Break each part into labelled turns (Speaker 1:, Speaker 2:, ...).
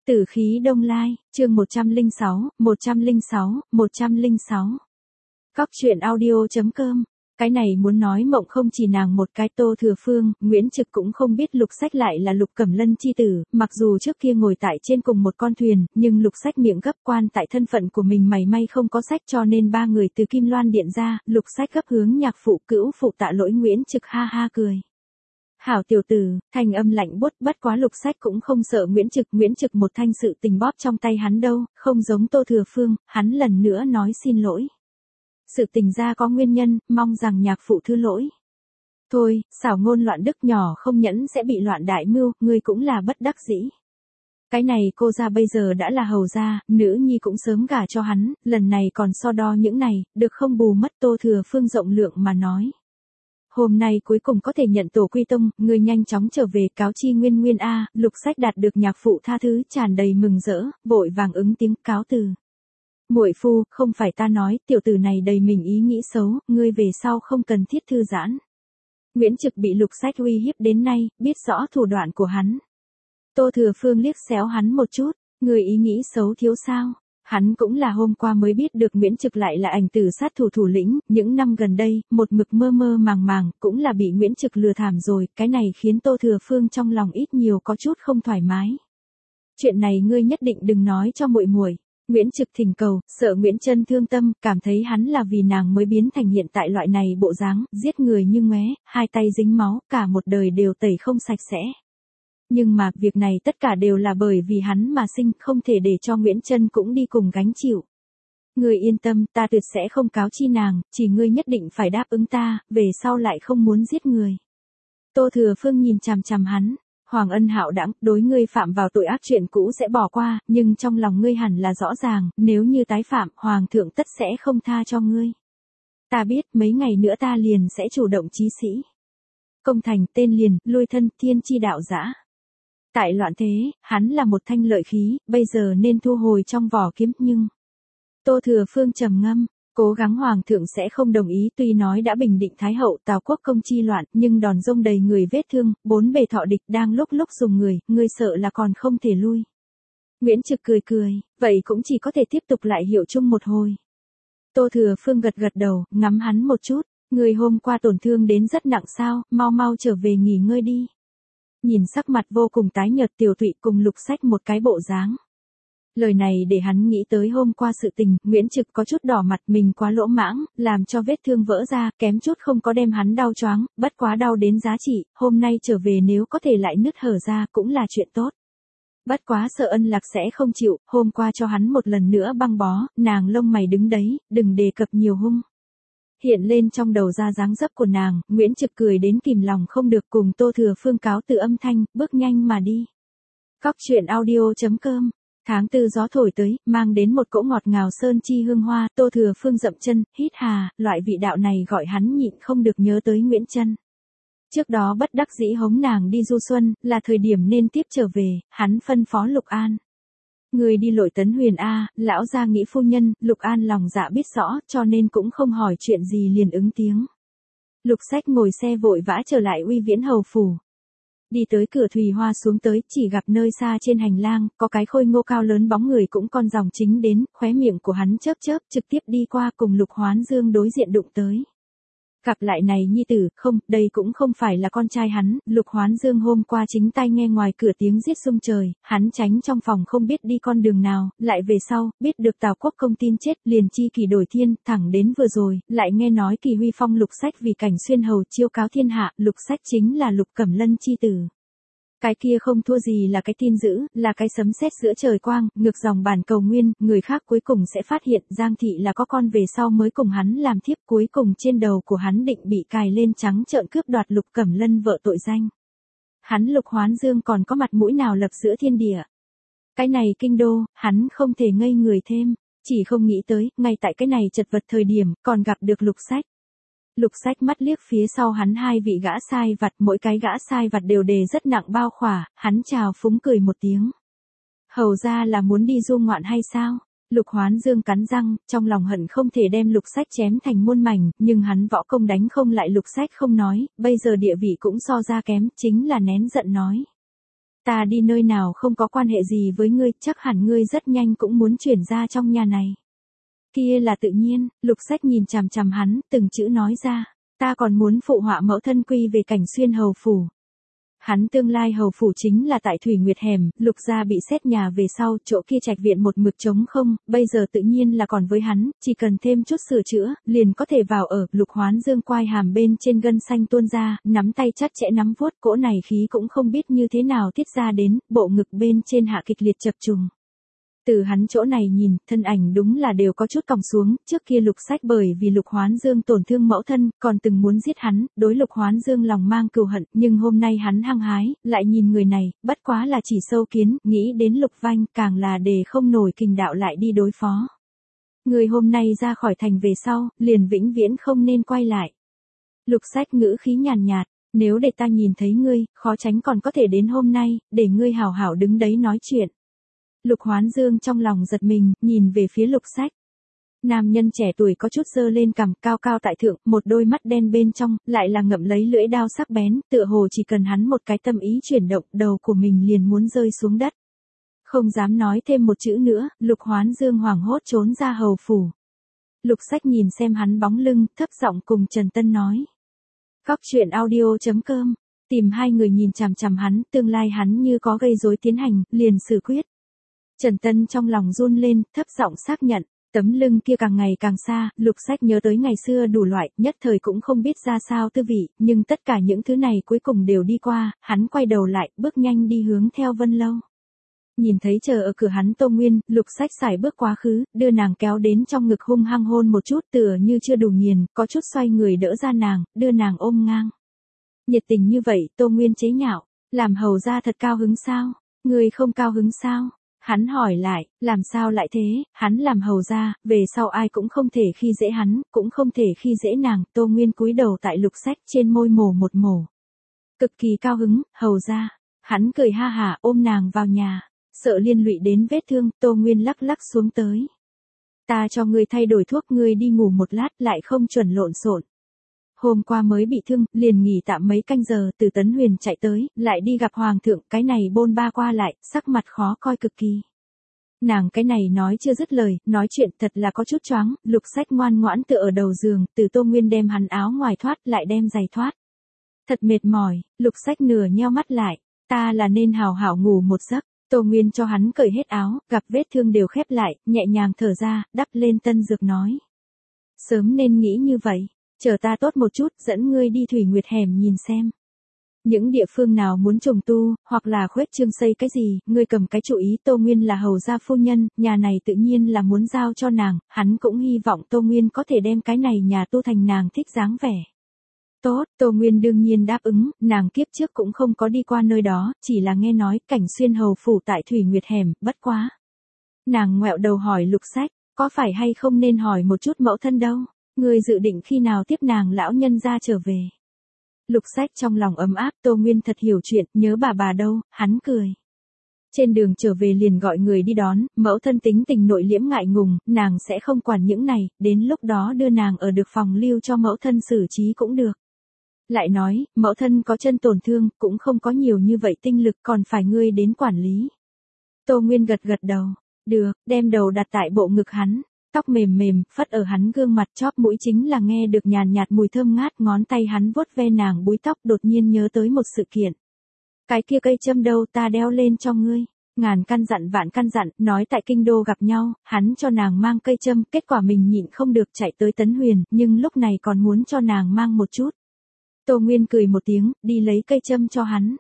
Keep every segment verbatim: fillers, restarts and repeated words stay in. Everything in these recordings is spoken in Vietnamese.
Speaker 1: Tử khí đông lai, chương một trăm lẻ sáu, một trăm lẻ sáu, một trăm lẻ sáu. Cóc truyện audio.com. Cái này muốn nói mộng không chỉ nàng một cái. Tô Thừa Phương, Nguyễn Trực cũng không biết Lục Sách lại là Lục Cẩm Lân chi tử, mặc dù trước kia ngồi tại trên cùng một con thuyền, nhưng Lục Sách miệng gấp quan tại thân phận của mình mảy may không có sách, cho nên ba người từ Kim Loan Điện ra, Lục Sách gấp hướng nhạc phụ cữu phụ Tạ Lỗi. Nguyễn Trực ha ha cười. Hảo tiểu tử, thanh âm lạnh buốt, bất quá Lục Sách cũng không sợ Nguyễn Trực, Nguyễn Trực một thanh sự tình bóp trong tay hắn đâu, không giống Tô Thừa Phương, hắn lần nữa nói xin lỗi. Sự tình ra có nguyên nhân, mong rằng nhạc phụ thứ lỗi. Thôi, xảo ngôn loạn đức nhỏ không nhẫn sẽ bị loạn đại mưu, ngươi cũng là bất đắc dĩ. Cái này cô ra bây giờ đã là hầu gia, nữ nhi cũng sớm gả cho hắn, lần này còn so đo những này, được không bù mất. Tô Thừa Phương rộng lượng mà nói. Hôm nay cuối cùng có thể nhận tổ quy tông, ngươi nhanh chóng trở về cáo chi Nguyên Nguyên a. Lục Sách đạt được nhạc phụ tha thứ, tràn đầy mừng rỡ, vội vàng ứng tiếng cáo từ. Muội phu, không phải ta nói, tiểu tử này đầy mình ý nghĩ xấu, ngươi về sau không cần thiết thư giãn. Nguyễn Trực bị Lục Sách uy hiếp đến nay, biết rõ thủ đoạn của hắn. Tô Thừa Phương liếc xéo hắn một chút, ngươi ý nghĩ xấu thiếu sao? Hắn cũng là hôm qua mới biết được Nguyễn Trực lại là ảnh tử sát thủ thủ lĩnh, những năm gần đây, một mực mơ mơ màng màng, cũng là bị Nguyễn Trực lừa thảm rồi, cái này khiến Tô Thừa Phương trong lòng ít nhiều có chút không thoải mái. Chuyện này ngươi nhất định đừng nói cho muội muội. Nguyễn Trực thỉnh cầu, sợ Nguyễn Trân thương tâm, cảm thấy hắn là vì nàng mới biến thành hiện tại loại này bộ dáng, giết người như ngoé, hai tay dính máu, cả một đời đều tẩy không sạch sẽ. Nhưng mà, việc này tất cả đều là bởi vì hắn mà sinh, không thể để cho Nguyễn Trân cũng đi cùng gánh chịu. Ngươi yên tâm, ta tuyệt sẽ không cáo chi nàng, chỉ ngươi nhất định phải đáp ứng ta, về sau lại không muốn giết người. Tô Thừa Phương nhìn chằm chằm hắn. Hoàng ân hạo đãng, đối ngươi phạm vào tội ác chuyện cũ sẽ bỏ qua, nhưng trong lòng ngươi hẳn là rõ ràng, nếu như tái phạm, Hoàng thượng tất sẽ không tha cho ngươi. Ta biết, mấy ngày nữa ta liền sẽ chủ động chí sĩ. Công thành, tên liền, lui thân, thiên chi đạo dã. Tại loạn thế, hắn là một thanh lợi khí, bây giờ nên thu hồi trong vỏ kiếm, nhưng... Tô Thừa Phương trầm ngâm. Cố gắng Hoàng thượng sẽ không đồng ý, tuy nói đã bình định Thái hậu Tào quốc công chi loạn, nhưng đòn rông đầy người vết thương, bốn bề thọ địch đang lúc lúc dùng người, ngươi sợ là còn không thể lui. Nguyễn Trực cười cười, vậy cũng chỉ có thể tiếp tục lại hiệu chung một hồi. Tô Thừa Phương gật gật đầu, ngắm hắn một chút, ngươi hôm qua tổn thương đến rất nặng sao, mau mau trở về nghỉ ngơi đi. Nhìn sắc mặt vô cùng tái nhợt Tiểu Thụy cùng Lục Sách một cái bộ dáng. Lời này để hắn nghĩ tới hôm qua sự tình, Nguyễn Trực có chút đỏ mặt, mình quá lỗ mãng, làm cho vết thương vỡ ra, kém chút không có đem hắn đau choáng, bất quá đau đến giá trị, hôm nay trở về nếu có thể lại nứt hở ra cũng là chuyện tốt. Bất quá sợ Ân Lạc sẽ không chịu, hôm qua cho hắn một lần nữa băng bó, nàng lông mày đứng đấy, đừng đề cập nhiều hung. Hiện lên trong đầu ra dáng dấp của nàng, Nguyễn Trực cười đến kìm lòng không được, cùng Tô Thừa Phương cáo từ âm thanh, bước nhanh mà đi. Cóc truyện audio.com. Tháng tư gió thổi tới, mang đến một cỗ ngọt ngào sơn chi hương hoa, Tô Thừa Phương dậm chân, hít hà, loại vị đạo này gọi hắn nhịn không được nhớ tới Nguyễn Trân. Trước đó bất đắc dĩ hống nàng đi du xuân, là thời điểm nên tiếp trở về, hắn phân phó Lục An. Người đi lội Tấn Huyền a, lão gia nghĩ phu nhân, Lục An lòng dạ biết rõ, cho nên cũng không hỏi chuyện gì liền ứng tiếng. Lục Sách ngồi xe vội vã trở lại Uy Viễn hầu phủ. Đi tới cửa Thùy Hoa xuống tới, chỉ gặp nơi xa trên hành lang, có cái khôi ngô cao lớn bóng người cũng con dòng chính đến, khóe miệng của hắn chớp chớp, trực tiếp đi qua cùng Lục Hoán Dương đối diện đụng tới. Gặp lại này nhi tử, không, đây cũng không phải là con trai hắn, Lục Hoán Dương hôm qua chính tai nghe ngoài cửa tiếng giết sung trời, hắn tránh trong phòng không biết đi con đường nào, lại về sau, biết được Tào quốc công tin chết, liền chi kỳ đổi thiên, thẳng đến vừa rồi, lại nghe nói Kỳ Huy phong Lục Sách vì Cảnh Xuyên hầu chiêu cáo thiên hạ, Lục Sách chính là Lục Cẩm Lân chi tử. Cái kia không thua gì là cái tin dữ, là cái sấm sét giữa trời quang, ngược dòng bản cầu nguyên, người khác cuối cùng sẽ phát hiện Giang Thị là có con về sau mới cùng hắn làm thiếp, cuối cùng trên đầu của hắn định bị cài lên trắng trợn cướp đoạt Lục Cẩm Lân vợ tội danh. Hắn Lục Hoán Dương còn có mặt mũi nào lập giữa thiên địa. Cái này kinh đô, hắn không thể ngây người thêm, chỉ không nghĩ tới, ngay tại cái này chật vật thời điểm, còn gặp được Lục Sách. Lục Sách mắt liếc phía sau hắn hai vị gã sai vặt, mỗi cái gã sai vặt đều đề rất nặng bao khỏa, hắn chào phúng cười một tiếng. Hầu ra là muốn đi du ngoạn hay sao? Lục Hoán Dương cắn răng, trong lòng hận không thể đem Lục Sách chém thành muôn mảnh, nhưng hắn võ công đánh không lại Lục Sách không nói, bây giờ địa vị cũng so ra kém, chính là nén giận nói. Ta đi nơi nào không có quan hệ gì với ngươi, chắc hẳn ngươi rất nhanh cũng muốn chuyển ra trong nhà này. Kia là tự nhiên, Lục Sách nhìn chằm chằm hắn, từng chữ nói ra. Ta còn muốn phụ họa mẫu thân quy về Cảnh Xuyên hầu phủ. Hắn tương lai hầu phủ chính là tại Thủy Nguyệt hẻm, Lục gia bị xét nhà về sau, chỗ kia trạch viện một mực trống không, bây giờ tự nhiên là còn với hắn, chỉ cần thêm chút sửa chữa, liền có thể vào ở. Lục Hoán Dương quai hàm bên trên gân xanh tuôn ra, nắm tay chặt chẽ nắm vuốt, cỗ này khí cũng không biết như thế nào tiết ra đến, bộ ngực bên trên hạ kịch liệt chập trùng. Từ hắn chỗ này nhìn, thân ảnh đúng là đều có chút còng xuống, trước kia Lục Sách bởi vì Lục Hoán Dương tổn thương mẫu thân, còn từng muốn giết hắn, đối Lục Hoán Dương lòng mang cừu hận, nhưng hôm nay hắn hăng hái, lại nhìn người này, bất quá là chỉ sâu kiến, nghĩ đến Lục Vanh, càng là để không nổi kình đạo lại đi đối phó. Người hôm nay ra khỏi thành về sau, liền vĩnh viễn không nên quay lại. Lục Sách ngữ khí nhàn nhạt, nếu để ta nhìn thấy ngươi, khó tránh còn có thể đến hôm nay, để ngươi hảo hảo đứng đấy nói chuyện. Lục Hoán Dương trong lòng giật mình, nhìn về phía Lục Sách. Nam nhân trẻ tuổi có chút dơ lên cằm, cao cao tại thượng, một đôi mắt đen bên trong, lại là ngậm lấy lưỡi đao sắc bén, tựa hồ chỉ cần hắn một cái tâm ý chuyển động, đầu của mình liền muốn rơi xuống đất. Không dám nói thêm một chữ nữa, Lục Hoán Dương hoảng hốt trốn ra hầu phủ. Lục Sách nhìn xem hắn bóng lưng, thấp giọng cùng Trần Tân nói. Cóc truyện audio chấm com, tìm hai người nhìn chằm chằm hắn, tương lai hắn như có gây rối tiến hành, liền xử quyết. Trần Tân trong lòng run lên, thấp giọng xác nhận, tấm lưng kia càng ngày càng xa, Lục Sách nhớ tới ngày xưa đủ loại, nhất thời cũng không biết ra sao tư vị, nhưng tất cả những thứ này cuối cùng đều đi qua, hắn quay đầu lại, bước nhanh đi hướng theo Vân Lâu. Nhìn thấy chờ ở cửa hắn Tô Nguyên, Lục Sách xài bước quá khứ, đưa nàng kéo đến trong ngực hung hăng hôn một chút, tựa như chưa đủ nghiền, có chút xoay người đỡ ra nàng, đưa nàng ôm ngang. Nhiệt tình như vậy, Tô Nguyên chế nhạo, làm hầu ra thật cao hứng sao? Người không cao hứng sao? Hắn hỏi lại, làm sao lại thế, hắn làm hầu ra, về sau ai cũng không thể khi dễ hắn, cũng không thể khi dễ nàng. Tô Nguyên cúi đầu tại Lục Sách, trên môi mổ một mổ. Cực kỳ cao hứng, hầu ra. Hắn cười ha hả ôm nàng vào nhà, sợ liên lụy đến vết thương, Tô Nguyên lắc lắc xuống tới. Ta cho ngươi thay đổi thuốc, ngươi đi ngủ một lát, lại không chuẩn lộn xộn. Hôm qua mới bị thương, liền nghỉ tạm mấy canh giờ, từ Tấn Huyền chạy tới, lại đi gặp Hoàng thượng, cái này bôn ba qua lại, sắc mặt khó coi cực kỳ. Nàng cái này nói chưa dứt lời, nói chuyện thật là có chút choáng, Lục Sách ngoan ngoãn tựa ở đầu giường, từ Tô Nguyên đem hắn áo ngoài thoát, lại đem giày thoát. Thật mệt mỏi, Lục Sách nửa nheo mắt lại, ta là nên hào hảo ngủ một giấc. Tô Nguyên cho hắn cởi hết áo, gặp vết thương đều khép lại, nhẹ nhàng thở ra, đắp lên tân dược nói. Sớm nên nghĩ như vậy. Chờ ta tốt một chút, dẫn ngươi đi Thủy Nguyệt hẻm nhìn xem. Những địa phương nào muốn trùng tu, hoặc là khuếch trương xây cái gì, ngươi cầm cái chủ ý. Tô Nguyên là hầu gia phu nhân, nhà này tự nhiên là muốn giao cho nàng, hắn cũng hy vọng Tô Nguyên có thể đem cái này nhà tu thành nàng thích dáng vẻ. Tốt, Tô Nguyên đương nhiên đáp ứng, nàng kiếp trước cũng không có đi qua nơi đó, chỉ là nghe nói Cảnh Xuyên hầu phủ tại Thủy Nguyệt hẻm, bất quá. Nàng ngoẹo đầu hỏi Lục Sách, có phải hay không nên hỏi một chút mẫu thân đâu? Người dự định khi nào tiếp nàng lão nhân ra trở về. Lục Sách trong lòng ấm áp, Tô Nguyên thật hiểu chuyện, nhớ bà bà đâu, hắn cười. Trên đường trở về liền gọi người đi đón, mẫu thân tính tình nội liễm ngại ngùng, nàng sẽ không quản những này, đến lúc đó đưa nàng ở được phòng lưu cho mẫu thân xử trí cũng được. Lại nói, mẫu thân có chân tổn thương, cũng không có nhiều như vậy tinh lực, còn phải ngươi đến quản lý. Tô Nguyên gật gật đầu, được, đem đầu đặt tại bộ ngực hắn. Tóc mềm mềm, phất ở hắn gương mặt, chóp mũi chính là nghe được nhàn nhạt mùi thơm ngát, ngón tay hắn vuốt ve nàng búi tóc, đột nhiên nhớ tới một sự kiện. Cái kia cây châm đâu, ta đeo lên cho ngươi. Ngàn căn dặn vạn căn dặn, nói tại kinh đô gặp nhau, hắn cho nàng mang cây châm, kết quả mình nhịn không được chạy tới Tấn Huyền, nhưng lúc này còn muốn cho nàng mang một chút. Tô Nguyên cười một tiếng, đi lấy cây châm cho hắn.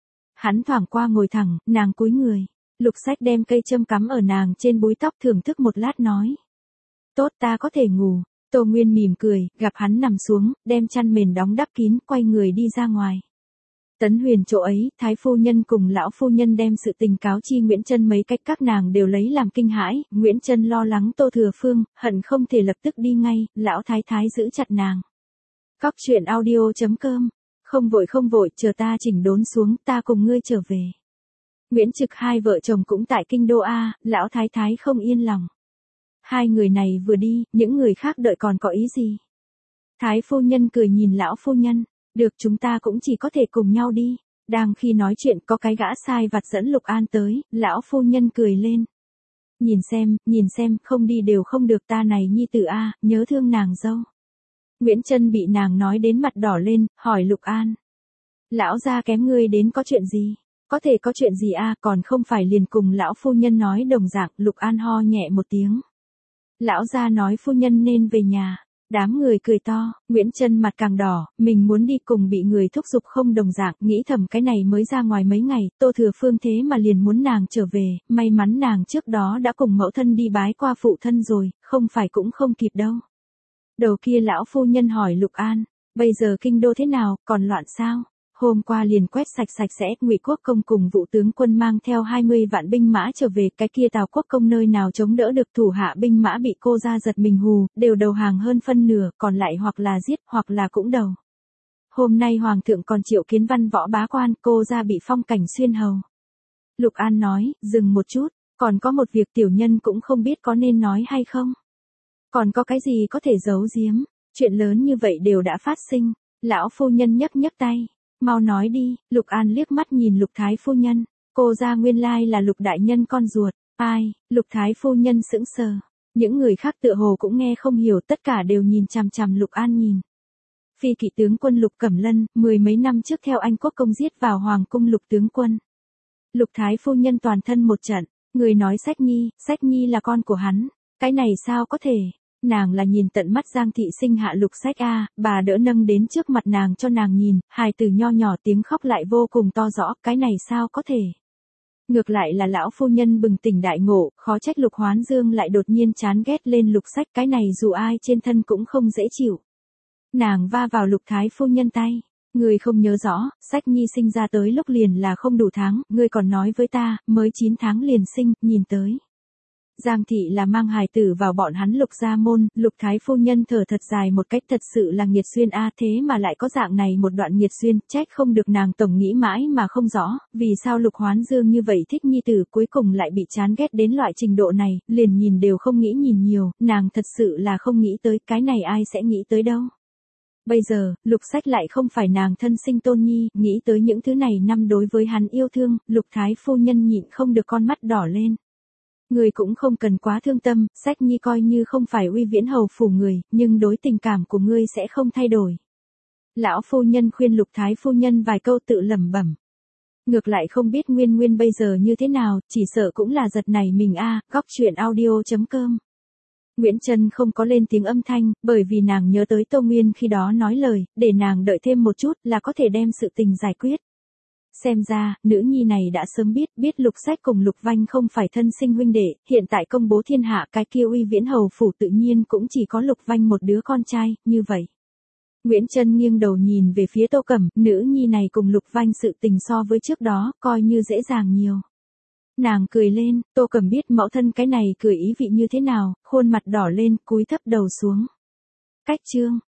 Speaker 1: Hắn thoảng qua ngồi thẳng, nàng cúi người. Lục Sách đem cây châm cắm ở nàng trên búi tóc, thưởng thức một lát nói. Tốt, ta có thể ngủ. Tô Nguyên mỉm cười, gặp hắn nằm xuống, đem chăn mền đóng đắp kín, quay người đi ra ngoài. Tấn Huyền chỗ ấy, Thái phu nhân cùng lão phu nhân đem sự tình cáo chi Nguyễn Trân mấy cách, các nàng đều lấy làm kinh hãi. Nguyễn Trân lo lắng Tô Thừa Phương, hận không thể lập tức đi ngay, lão thái thái giữ chặt nàng. Cóc truyện audio chấm com, không vội không vội, chờ ta chỉnh đốn xuống, ta cùng ngươi trở về. Nguyễn Trực hai vợ chồng cũng tại kinh đô A, lão thái thái không yên lòng. Hai người này vừa đi, những người khác đợi còn có ý gì? Thái phu nhân cười nhìn lão phu nhân, được, chúng ta cũng chỉ có thể cùng nhau đi. Đang khi nói chuyện có cái gã sai vặt dẫn Lục An tới, lão phu nhân cười lên. Nhìn xem, nhìn xem, không đi đều không được ta này nhi tử a, nhớ thương nàng dâu. Nguyễn Trân bị nàng nói đến mặt đỏ lên, hỏi Lục An. Lão gia kém ngươi đến có chuyện gì? Có thể có chuyện gì a, còn không phải liền cùng lão phu nhân nói đồng dạng. Lục An ho nhẹ một tiếng. Lão gia nói phu nhân nên về nhà. Đám người cười to, Nguyễn Trân mặt càng đỏ, mình muốn đi cùng bị người thúc giục không đồng dạng, nghĩ thầm cái này mới ra ngoài mấy ngày, Tô Thừa Phương thế mà liền muốn nàng trở về, may mắn nàng trước đó đã cùng mẫu thân đi bái qua phụ thân rồi, không phải cũng không kịp đâu. Đầu kia lão phu nhân hỏi Lục An, bây giờ kinh đô thế nào, còn loạn sao? Hôm qua liền quét sạch sạch sẽ, Ngụy Quốc công cùng Vũ tướng quân mang theo hai mươi vạn binh mã trở về, cái kia Tào Quốc công nơi nào chống đỡ được, thủ hạ binh mã bị cô ra giật mình hù, đều đầu hàng hơn phân nửa, còn lại hoặc là giết, hoặc là cũng đầu. Hôm nay hoàng thượng còn triệu kiến văn võ bá quan, cô ra bị phong cảnh xuyên hầu. Lục An nói, dừng một chút, còn có một việc tiểu nhân cũng không biết có nên nói hay không. Còn có cái gì có thể giấu giếm, chuyện lớn như vậy đều đã phát sinh. Lão phu nhân nhấc nhấc tay. Mau nói đi, Lục An liếc mắt nhìn Lục Thái phu nhân, cô ra nguyên lai là Lục đại nhân con ruột, ai, Lục Thái phu nhân sững sờ, những người khác tựa hồ cũng nghe không hiểu, tất cả đều nhìn chằm chằm Lục An nhìn. Phi kỵ tướng quân Lục Cẩm Lân, mười mấy năm trước theo Anh quốc công giết vào hoàng cung Lục tướng quân. Lục Thái phu nhân toàn thân một trận, người nói Sách Nhi, Sách Nhi là con của hắn, cái này sao có thể? Nàng là nhìn tận mắt Giang thị sinh hạ Lục Sách a, bà đỡ nâng đến trước mặt nàng cho nàng nhìn, hài tử nho nhỏ tiếng khóc lại vô cùng to rõ, cái này sao có thể. Ngược lại là lão phu nhân bừng tỉnh đại ngộ, khó trách Lục Hoán Dương lại đột nhiên chán ghét lên Lục Sách, cái này dù ai trên thân cũng không dễ chịu. Nàng va vào Lục Thái phu nhân tay, ngươi không nhớ rõ, Sách Nhi sinh ra tới lúc liền là không đủ tháng, ngươi còn nói với ta, mới chín tháng liền sinh, nhìn tới. Giang thị là mang hài tử vào bọn hắn Lục gia môn, Lục Thái phu nhân thở thật dài một cách, thật sự là nghiệt xuyên a, thế mà lại có dạng này một đoạn nghiệt xuyên, trách không được nàng tổng nghĩ mãi mà không rõ, vì sao Lục Hoán Dương như vậy thích nhi tử cuối cùng lại bị chán ghét đến loại trình độ này, liền nhìn đều không nghĩ nhìn nhiều, nàng thật sự là không nghĩ tới, cái này ai sẽ nghĩ tới đâu. Bây giờ, Lục Sách lại không phải nàng thân sinh tôn nhi, nghĩ tới những thứ này năm đối với hắn yêu thương, Lục Thái phu nhân nhịn không được con mắt đỏ lên. Người cũng không cần quá thương tâm, Sách Nhi coi như không phải uy viễn hầu phủ người, nhưng đối tình cảm của ngươi sẽ không thay đổi. Lão phu nhân khuyên Lục Thái phu nhân vài câu tự lẩm bẩm. Ngược lại không biết Nguyên Nguyên bây giờ như thế nào, chỉ sợ cũng là giật này mình a. À, góc truyện audio chấm com. Nguyễn Trân không có lên tiếng âm thanh, bởi vì nàng nhớ tới Tô Nguyên khi đó nói lời, để nàng đợi thêm một chút là có thể đem sự tình giải quyết. Xem ra, nữ nhi này đã sớm biết, biết Lục Sách cùng Lục Vanh không phải thân sinh huynh đệ, hiện tại công bố thiên hạ cái kia uy viễn hầu phủ tự nhiên cũng chỉ có Lục Vanh một đứa con trai, như vậy. Nguyễn Trân nghiêng đầu nhìn về phía Tô Cẩm, nữ nhi này cùng Lục Vanh sự tình so với trước đó, coi như dễ dàng nhiều. Nàng cười lên, Tô Cẩm biết mẫu thân cái này cười ý vị như thế nào, khuôn mặt đỏ lên, cúi thấp đầu xuống. Cách chương.